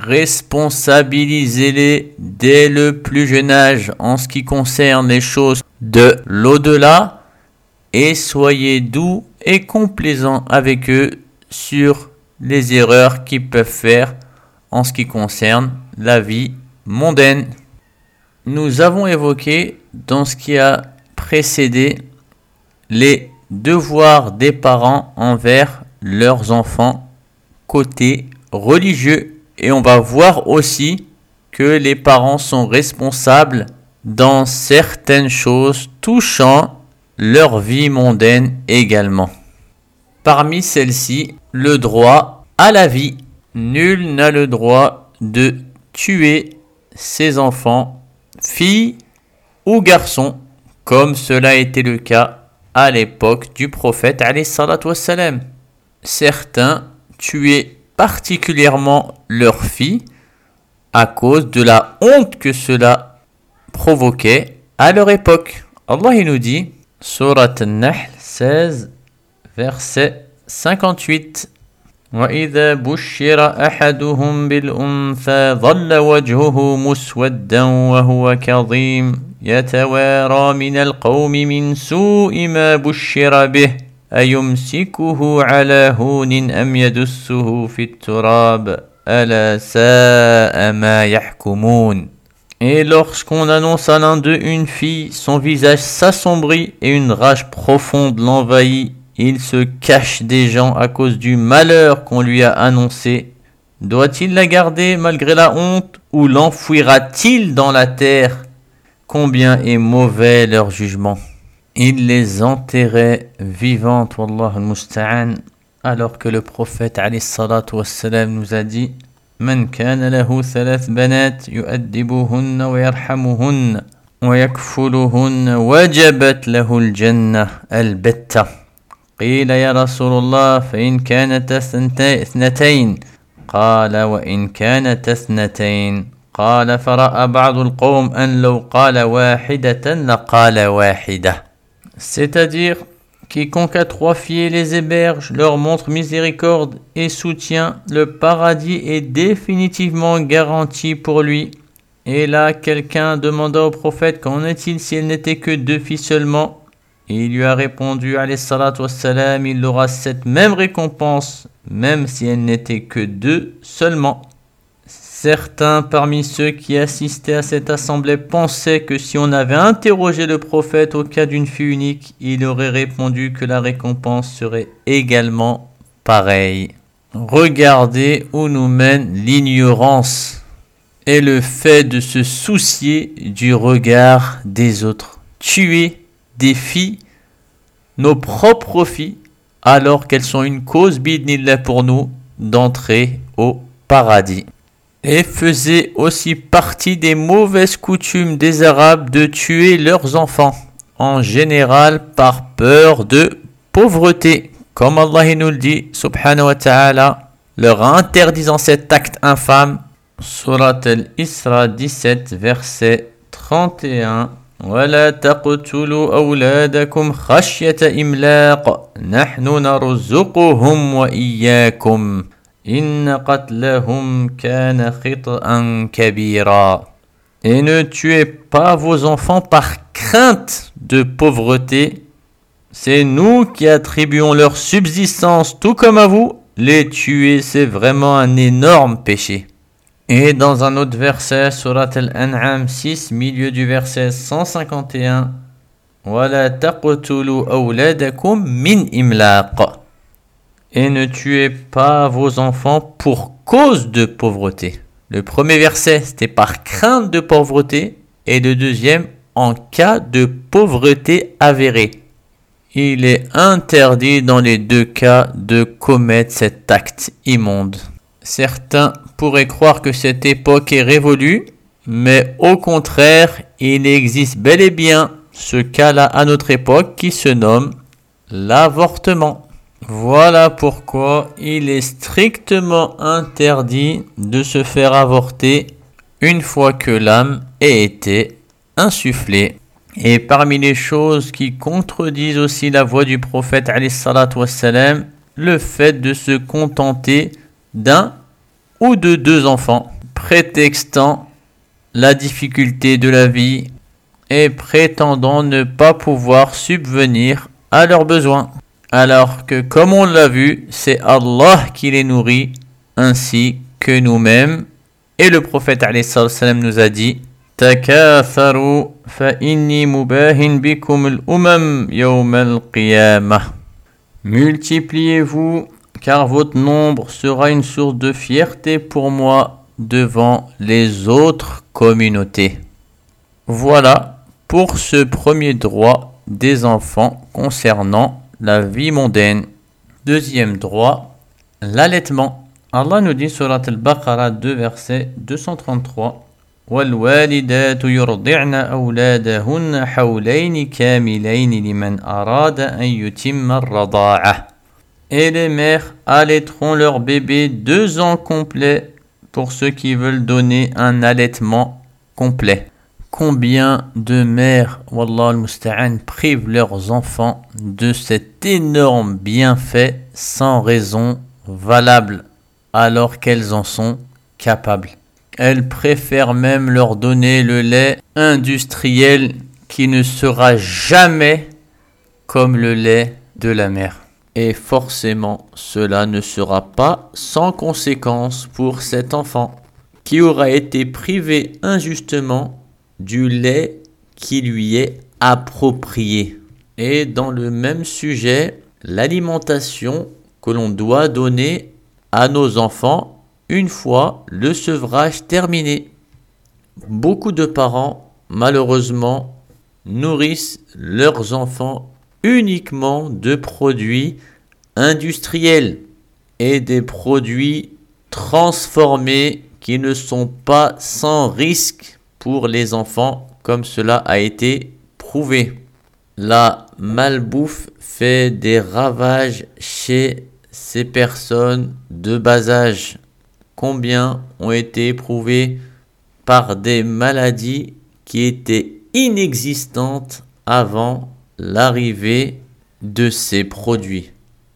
Responsabilisez-les dès le plus jeune âge en ce qui concerne les choses de l'au-delà et soyez doux et complaisants avec eux sur les erreurs qu'ils peuvent faire en ce qui concerne la vie mondaine. Nous avons évoqué dans ce qui a précédé les devoirs des parents envers leurs enfants côté religieux. Et on va voir aussi que les parents sont responsables dans certaines choses touchant leur vie mondaine également. Parmi celles-ci, le droit à la vie. Nul n'a le droit de tuer ses enfants, filles ou garçons, comme cela était le cas à l'époque du prophète alayhi salatu wassalam. Certains tuaient particulièrement leurs filles à cause de la honte que cela provoquait à leur époque. Allah il nous dit, Surat An-Nahl 16, verset 58. وَإِذَا بُشِّرَ أَحَدُهُمْ بِالْأُنْثَى ظَلَّ وَجْهُهُ مُسْوَدًّا وَهُوَ كَظِيمٌ يَتَوَارَى مِنَ الْقَوْمِ مِنْ سُوءِ مَا بُشِّرَ بِهِ أَيُمْسِكُهُ عَلَى هُونٍ أَمْ يَدُسُّهُ فِي التُّرَابِ أَلَا سَاءَ مَا يَحْكُمُونَ. Et lorsqu'on annonce à l'un d'eux une fille, son visage s'assombrit et une rage profonde l'envahit. Il se cache des gens à cause du malheur qu'on lui a annoncé. Doit-il la garder malgré la honte ou l'enfouira-t-il dans la terre? Combien est mauvais leur jugement. Il les enterrait vivantes, wallahu al-musta'an, alors que le prophète alayhi salatu wassalam nous a dit Man kana lahu thalath banat yu'addibuhunna wa yarhamuhunna wa yakfuluhunna wajabat lahu al-jannah al-batta. قيل يا رسول الله فإن كانت اثنتين قال وإن كانت اثنتين قال فرأى بعض القوم أن لو قال واحدة لقال واحدة. C'est-à-dire, quiconque a 3 filles les héberge, leur montre miséricorde et soutien, le paradis est définitivement garanti pour lui. Et là, quelqu'un demanda au prophète qu'en est-il si elle n'était que 2 filles seulement? Et il lui a répondu, alayhi salatu wassalam, il aura cette même récompense, même si elle n'était que 2 seulement. Certains parmi ceux qui assistaient à cette assemblée pensaient que si on avait interrogé le prophète au cas d'une fille unique, il aurait répondu que la récompense serait également pareille. Regardez où nous mène l'ignorance et le fait de se soucier du regard des autres. Tuer des filles, nos propres filles, alors qu'elles sont une cause bidnillah pour nous d'entrer au paradis. et faisait aussi partie des mauvaises coutumes des Arabes de tuer leurs enfants, en général par peur de pauvreté. Comme Allah nous le dit, subhanahu wa ta'ala, leur interdisant cet acte infâme. Surat al-Isra 17, verset 31. ولا تقتلوا أولادكم خشية إملاق نحن نرزقهم وإياكم إن قتلهم كان خطأ كبيرا. Et ne tuez pas vos enfants par crainte de pauvreté. C'est nous qui attribuons leur subsistance tout comme à vous. Les tuer, c'est vraiment un énorme péché. Et dans un autre verset, Surat Al-An'am 6, milieu du verset 151, وَلَا تَقْتُلُوا أَوْلَادَكُمْ مِنْ إِمْلَاقٍ. Et ne tuez pas vos enfants pour cause de pauvreté. Le premier verset, c'était par crainte de pauvreté, et le deuxième, en cas de pauvreté avérée. Il est interdit dans les deux cas de commettre cet acte immonde. Certains pourraient croire que cette époque est révolue, mais au contraire, il existe bel et bien ce cas-là à notre époque qui se nomme l'avortement. Voilà pourquoi il est strictement interdit de se faire avorter une fois que l'âme a été insufflée. Et parmi les choses qui contredisent aussi la voix du prophète alayhi salatu wassalam, le fait de se contenter d'un ou de deux enfants, prétextant la difficulté de la vie et prétendant ne pas pouvoir subvenir à leurs besoins. Alors que, comme on l'a vu, c'est Allah qui les nourrit ainsi que nous-mêmes. Et le prophète alayhi salam nous a dit Takatharu fa inni mubahin bikum al-umam yawm al-qiyamah. Multipliez-vous, car votre nombre sera une source de fierté pour moi devant les autres communautés. Voilà pour ce premier droit des enfants concernant la vie mondaine. Deuxième droit, l'allaitement. Allah nous dit sur Al-Baqarah 2 verset 233 وَالْوَالِدَاتُ يُرْضِعْنَ أَوْلَادَهُنَّ حَوْلَيْنِ كَامِلَيْنِ لِمَنْ أَرَادَ أَنْ يُتِمَّ الرَّضَاعَةَ. Et les mères allaiteront leur bébé 2 ans complets pour ceux qui veulent donner un allaitement complet. Combien de mères, wallah al-musta'an, privent leurs enfants de cet énorme bienfait sans raison valable alors qu'elles en sont capables. Elles préfèrent même leur donner le lait industriel qui ne sera jamais comme le lait de la mère. Et forcément, cela ne sera pas sans conséquence pour cet enfant qui aura été privé injustement du lait qui lui est approprié. Et dans le même sujet, l'alimentation que l'on doit donner à nos enfants une fois le sevrage terminé. Beaucoup de parents, malheureusement, nourrissent leurs enfants uniquement de produits industriels et des produits transformés qui ne sont pas sans risque pour les enfants, comme cela a été prouvé. La malbouffe fait des ravages chez ces personnes de bas âge. Combien ont été éprouvés par des maladies qui étaient inexistantes avant l'arrivée de ces produits.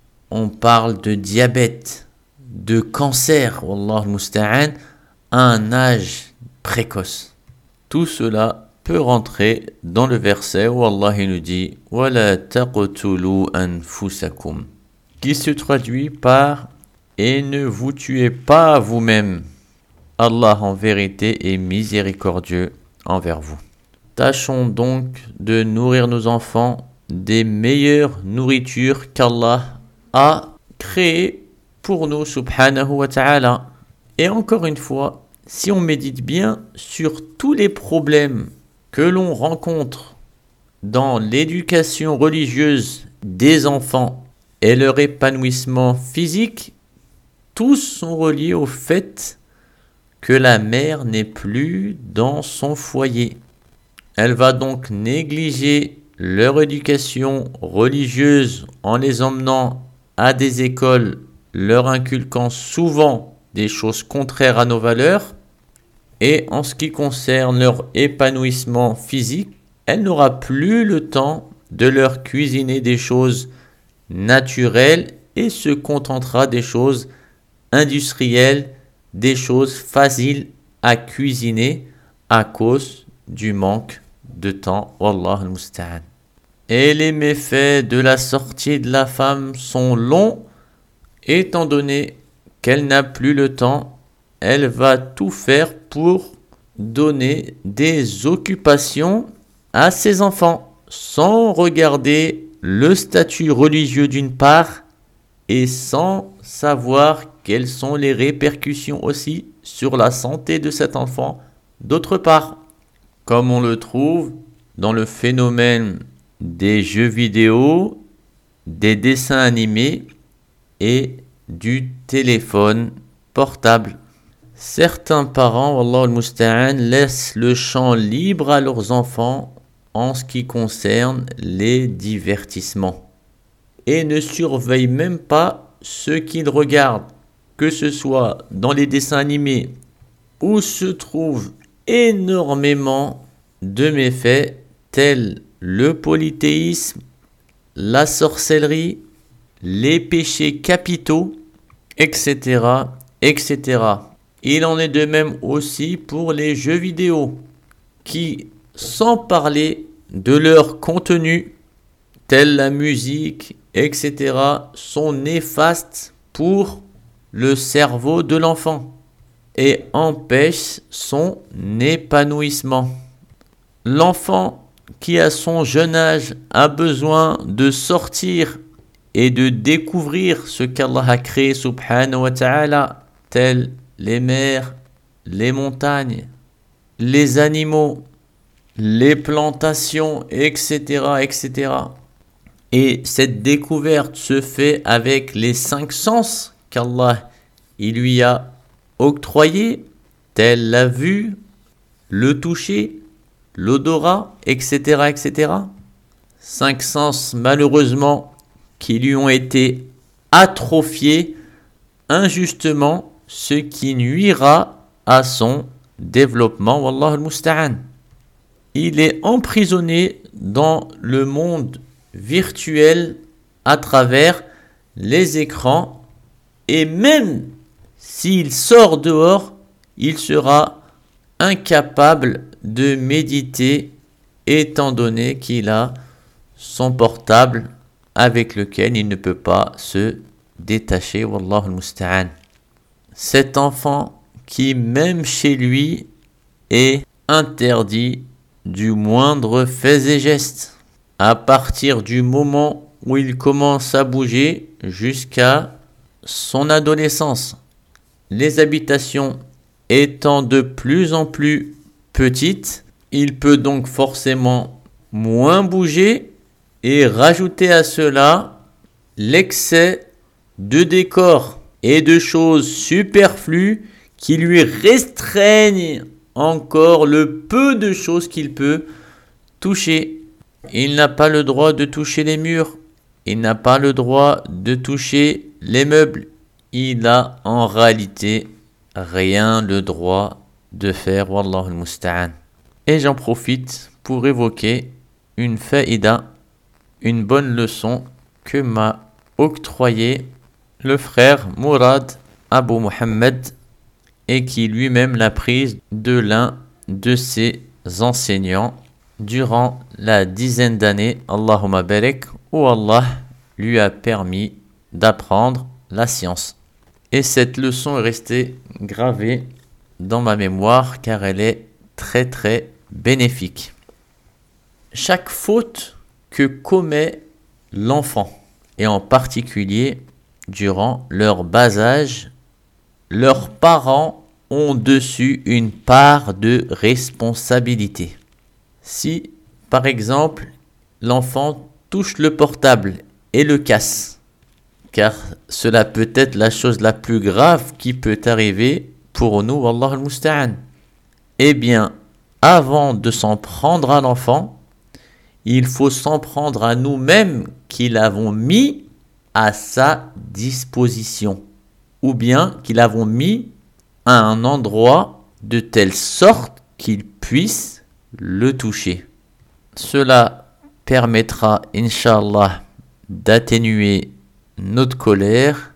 On parle de diabète, de cancer, wallah al-musta'an, à un âge précoce. Tout cela peut rentrer dans le verset où Allah nous dit « وَلَا تَقْتُلُوا أَنفُسَكُمْ » qui se traduit par « Et ne vous tuez pas vous-même. Allah en vérité est miséricordieux envers vous. » Tâchons donc de nourrir nos enfants des meilleures nourritures qu'Allah a créées pour nous, subhanahu wa ta'ala. Et encore une fois, si on médite bien sur tous les problèmes que l'on rencontre dans l'éducation religieuse des enfants et leur épanouissement physique, tous sont reliés au fait que la mère n'est plus dans son foyer. Elle va donc négliger leur éducation religieuse en les emmenant à des écoles, leur inculquant souvent des choses contraires à nos valeurs. Et en ce qui concerne leur épanouissement physique, elle n'aura plus le temps de leur cuisiner des choses naturelles et se contentera des choses industrielles, des choses faciles à cuisiner à cause du manque de temps. Wallah al-musta'an. Et les méfaits de la sortie de la femme sont longs, étant donné qu'elle n'a plus le temps, elle va tout faire pour donner des occupations à ses enfants, sans regarder le statut religieux d'une part, et sans savoir quelles sont les répercussions aussi sur la santé de cet enfant d'autre part, comme on le trouve dans le phénomène des jeux vidéo, des dessins animés et du téléphone portable. Certains parents, wallah al-musta'an, laissent le champ libre à leurs enfants en ce qui concerne les divertissements et ne surveillent même pas ce qu'ils regardent, que ce soit dans les dessins animés où se trouvent énormément de méfaits tels le polythéisme, la sorcellerie, les péchés capitaux, etc., etc. Il en est de même aussi pour les jeux vidéo qui, sans parler de leur contenu, tel la musique, etc., sont néfastes pour le cerveau de l'enfant et empêchent son épanouissement. L'enfant qui à son jeune âge a besoin de sortir et de découvrir ce qu'Allah a créé subhanahu wa ta'ala, tels les mers, les montagnes, les animaux, les plantations, etc., etc. Et cette découverte se fait avec les 5 sens qu'Allah il lui a octroyés, tels la vue, le toucher, l'odorat, etc., etc. 5 sens, malheureusement, qui lui ont été atrophiés injustement, ce qui nuira à son développement. Wallah al-musta'an. Il est emprisonné dans le monde virtuel à travers les écrans et même s'il sort dehors, il sera incapable de méditer étant donné qu'il a son portable avec lequel il ne peut pas se détacher. Wallah al-musta'an. Cet enfant qui même chez lui est interdit du moindre fait et geste à partir du moment où il commence à bouger jusqu'à son adolescence. Les habitations étant de plus en plus petites, il peut donc forcément moins bouger et rajouter à cela l'excès de décor et de choses superflues qui lui restreignent encore le peu de choses qu'il peut toucher. Il n'a pas le droit de toucher les murs. Il n'a pas le droit de toucher les meubles. Il a en réalité rien le droit de faire. Wallah al-musta'an. Et j'en profite pour évoquer une faïda, une bonne leçon que m'a octroyé le frère Mourad Abu Mohammed et qui lui-même l'a prise de l'un de ses enseignants durant la dizaine d'années, Allahumma barik, où Allah lui a permis d'apprendre la science. Et cette leçon est restée gravée dans ma mémoire car elle est très très bénéfique. Chaque faute que commet l'enfant, et en particulier durant leur bas âge, leurs parents ont dessus une part de responsabilité. Si, par exemple, l'enfant touche le portable et le casse, car cela peut être la chose la plus grave qui peut arriver pour nous, wallah al-musta'an. Eh bien, avant de s'en prendre à l'enfant, il faut s'en prendre à nous-mêmes qui l'avons mis à sa disposition, ou bien qui l'avons mis à un endroit de telle sorte qu'il puisse le toucher. Cela permettra, Inch'Allah, d'atténuer notre colère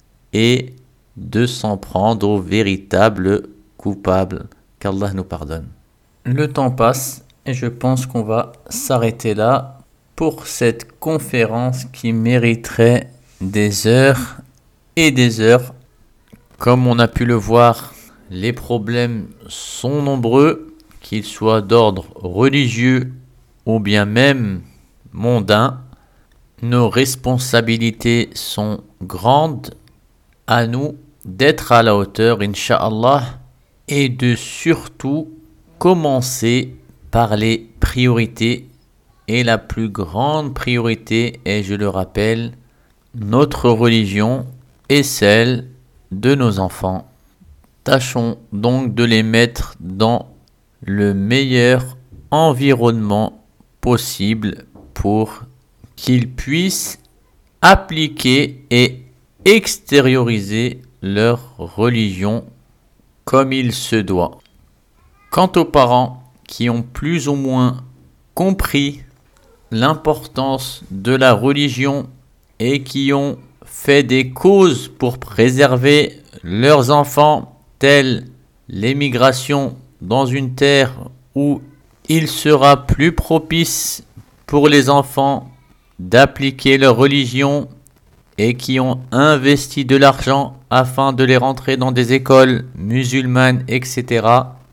et de s'en prendre aux véritables coupables. Qu'Allah nous pardonne. Le temps passe et je pense qu'on va s'arrêter là pour cette conférence qui mériterait des heures et des heures. Comme on a pu le voir, les problèmes sont nombreux, qu'ils soient d'ordre religieux ou bien même mondain. Nos responsabilités sont grandes, à nous d'être à la hauteur, Inch'Allah, et de surtout commencer par les priorités. Et la plus grande priorité est, je le rappelle, notre religion et celle de nos enfants. Tâchons donc de les mettre dans le meilleur environnement possible pour qu'ils puissent appliquer et extérioriser leur religion comme il se doit. Quant aux parents qui ont plus ou moins compris l'importance de la religion et qui ont fait des causes pour préserver leurs enfants, telles l'émigration dans une terre où il sera plus propice pour les enfants d'appliquer leur religion et qui ont investi de l'argent afin de les rentrer dans des écoles musulmanes, etc.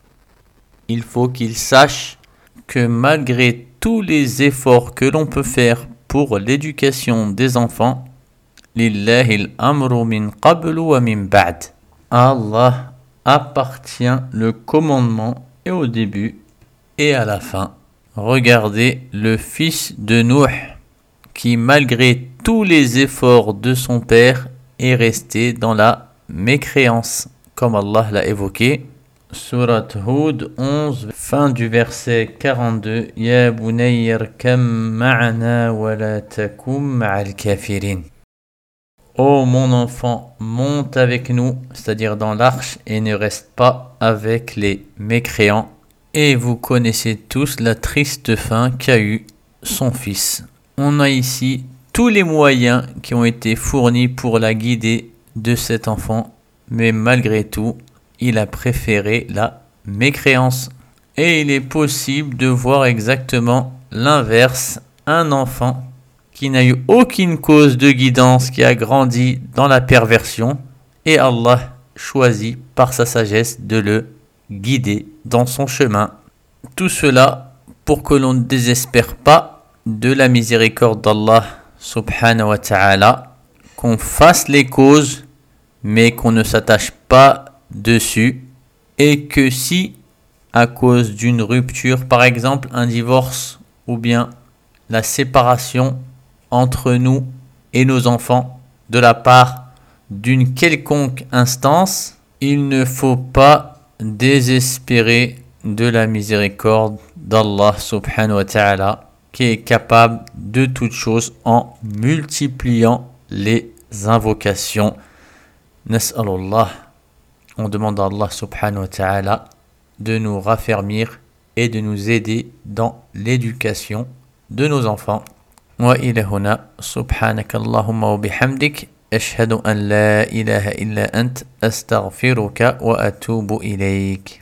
Il faut qu'ils sachent que malgré tous les efforts que l'on peut faire pour l'éducation des enfants, Lillahi al-amru min qablu wa min ba'd. À Allah appartient le commandement et au début et à la fin. Regardez le fils de Nuh qui, malgré tous les efforts de son père, est resté dans la mécréance, comme Allah l'a évoqué. Surat Hud 11, fin du verset 42. Ya bunayya irkam ma'ana wa la takum ma'al kafirin. Ô mon enfant, monte avec nous, c'est-à-dire dans l'arche, et ne reste pas avec les mécréants. Et vous connaissez tous la triste fin qu'a eu son fils. On a ici tous les moyens qui ont été fournis pour la guider de cet enfant, mais malgré tout, il a préféré la mécréance. Et il est possible de voir exactement l'inverse, un enfant qui n'a eu aucune cause de guidance, qui a grandi dans la perversion, et Allah choisit par sa sagesse de le guider dans son chemin. Tout cela pour que l'on ne désespère pas de la miséricorde d'Allah subhanahu wa ta'ala, qu'on fasse les causes mais qu'on ne s'attache pas dessus, et que si à cause d'une rupture, par exemple un divorce ou bien la séparation entre nous et nos enfants de la part d'une quelconque instance, il ne faut pas désespérer de la miséricorde d'Allah subhanahu wa ta'ala, qui est capable de toutes choses en multipliant les invocations. Nas'alullah, on demande à Allah subhanahu wa ta'ala de nous raffermir et de nous aider dans l'éducation de nos enfants. Wa ila huna subhanaka Allahumma wa bihamdik ashhadu an la ilaha illa ant astaghfiruka wa atubu ilayk.